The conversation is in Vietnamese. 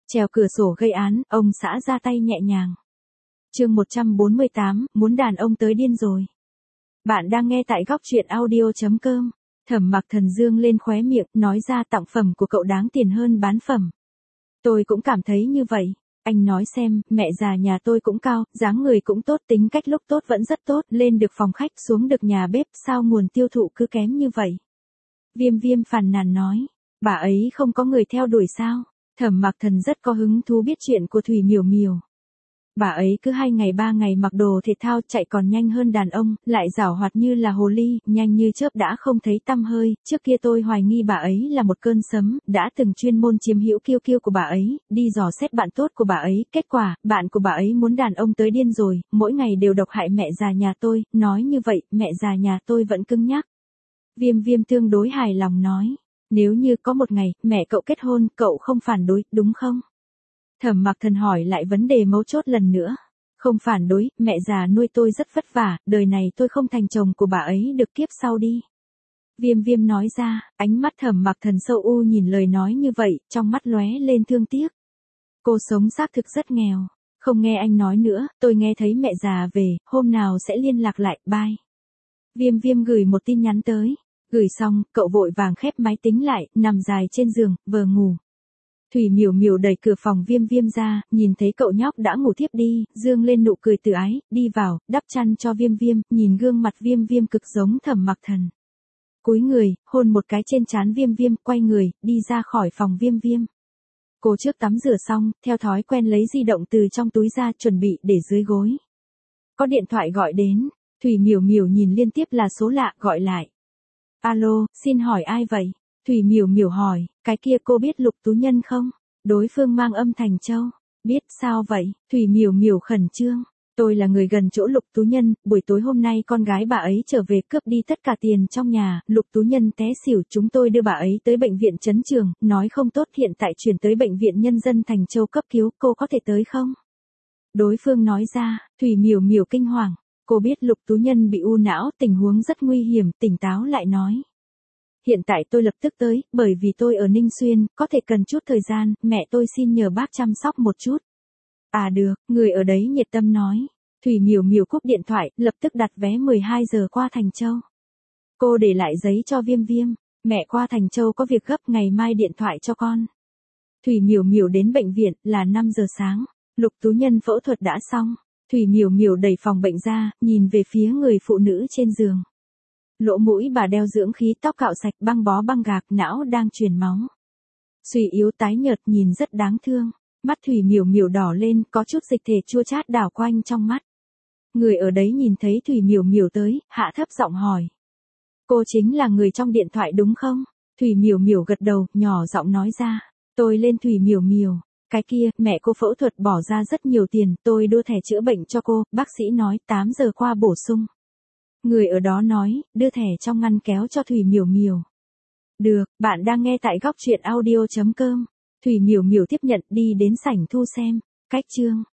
Trèo cửa sổ gây án, ông xã ra tay nhẹ nhàng. Chương 148, muốn đàn ông tới điên rồi. Bạn đang nghe tại góc truyện audio.com. Thẩm Mặc Thần dương lên khóe miệng, nói ra tặng phẩm của cậu đáng tiền hơn bán phẩm. Tôi cũng cảm thấy như vậy. Anh nói xem, mẹ già nhà tôi cũng cao, dáng người cũng tốt, tính cách lúc tốt vẫn rất tốt, lên được phòng khách, xuống được nhà bếp, sao nguồn tiêu thụ cứ kém như vậy? Viêm Viêm phàn nàn nói, bà ấy không có người theo đuổi sao? Thẩm Mặc Thần rất có hứng thú biết chuyện của Thủy Miểu Miểu. Bà ấy cứ 2 ngày 3 ngày mặc đồ thể thao, chạy còn nhanh hơn đàn ông, lại giảo hoạt như là hồ ly, nhanh như chớp đã không thấy tăm hơi. Trước kia tôi hoài nghi bà ấy là một cơn sấm, đã từng chuyên môn chiếm hữu kiêu kiêu của bà ấy, đi dò xét bạn tốt của bà ấy. Kết quả, bạn của bà ấy muốn đàn ông tới điên rồi, mỗi ngày đều độc hại mẹ già nhà tôi. Nói như vậy, mẹ già nhà tôi vẫn cứng nhắc. Viêm Viêm tương đối hài lòng nói, nếu như có một ngày, mẹ cậu kết hôn, cậu không phản đối, đúng không? Thẩm Mặc Thần hỏi lại vấn đề mấu chốt lần nữa. Không phản đối, mẹ già nuôi tôi rất vất vả, đời này tôi không thành chồng của bà ấy được, kiếp sau đi. Viêm Viêm nói ra, ánh mắt Thẩm Mặc Thần sâu u nhìn lời nói như vậy, trong mắt lóe lên thương tiếc. Cô sống xác thực rất nghèo. Không nghe anh nói nữa, tôi nghe thấy mẹ già về, hôm nào sẽ liên lạc lại, bye. Viêm Viêm gửi một tin nhắn tới. Gửi xong, cậu vội vàng khép máy tính lại, nằm dài trên giường, vờ ngủ. Thủy Miểu Miểu đẩy cửa phòng Viêm Viêm ra, nhìn thấy cậu nhóc đã ngủ thiếp đi, dương lên nụ cười từ ái, đi vào, đắp chăn cho Viêm Viêm, nhìn gương mặt Viêm Viêm cực giống Thẩm Mặc Thần. Cúi người, hôn một cái trên trán Viêm Viêm, quay người, đi ra khỏi phòng Viêm Viêm. Cô trước tắm rửa xong, theo thói quen lấy di động từ trong túi ra, chuẩn bị để dưới gối. Có điện thoại gọi đến, Thủy Miểu Miểu nhìn liên tiếp là số lạ, gọi lại. Alo, xin hỏi ai vậy? Thủy Miểu Miểu hỏi, cái kia cô biết Lục Tú Nhân không? Đối phương mang âm Thành Châu. Biết, sao vậy? Thủy Miểu Miểu khẩn trương. Tôi là người gần chỗ Lục Tú Nhân, buổi tối hôm nay con gái bà ấy trở về cướp đi tất cả tiền trong nhà, Lục Tú Nhân té xỉu, chúng tôi đưa bà ấy tới bệnh viện Trấn Trường, nói không tốt hiện tại chuyển tới bệnh viện Nhân dân Thành Châu cấp cứu, cô có thể tới không? Đối phương nói ra, Thủy Miểu Miểu kinh hoàng. Cô biết Lục Tú Nhân bị u não, tình huống rất nguy hiểm, tỉnh táo lại nói. Hiện tại tôi lập tức tới, bởi vì tôi ở Ninh Xuyên, có thể cần chút thời gian, mẹ tôi xin nhờ bác chăm sóc một chút. À được, người ở đấy nhiệt tâm nói. Thủy Miểu Miểu cúp điện thoại, lập tức đặt vé 12 giờ qua Thành Châu. Cô để lại giấy cho Viêm Viêm, mẹ qua Thành Châu có việc gấp, ngày mai điện thoại cho con. Thủy Miểu Miểu đến bệnh viện, là 5 giờ sáng, Lục Tú Nhân phẫu thuật đã xong. Thủy Miểu Miểu đẩy phòng bệnh ra, nhìn về phía người phụ nữ trên giường. Lỗ mũi bà đeo dưỡng khí, tóc cạo sạch, băng bó băng gạc, não đang truyền máu. Suy yếu tái nhợt, nhìn rất đáng thương. Mắt Thủy Miểu Miểu đỏ lên, có chút dịch thể chua chát đảo quanh trong mắt. Người ở đấy nhìn thấy Thủy Miểu Miểu tới, hạ thấp giọng hỏi. Cô chính là người trong điện thoại đúng không? Thủy Miểu Miểu gật đầu, nhỏ giọng nói ra. Tôi lên Thủy Miểu Miểu. Cái kia, mẹ cô phẫu thuật bỏ ra rất nhiều tiền, tôi đưa thẻ chữa bệnh cho cô, bác sĩ nói 8 giờ qua bổ sung. Người ở đó nói, đưa thẻ trong ngăn kéo cho Thủy Miểu Miểu. Được, bạn đang nghe tại góc truyện audio.com. Thủy Miểu Miểu tiếp nhận, đi đến sảnh thu xem. Cách chương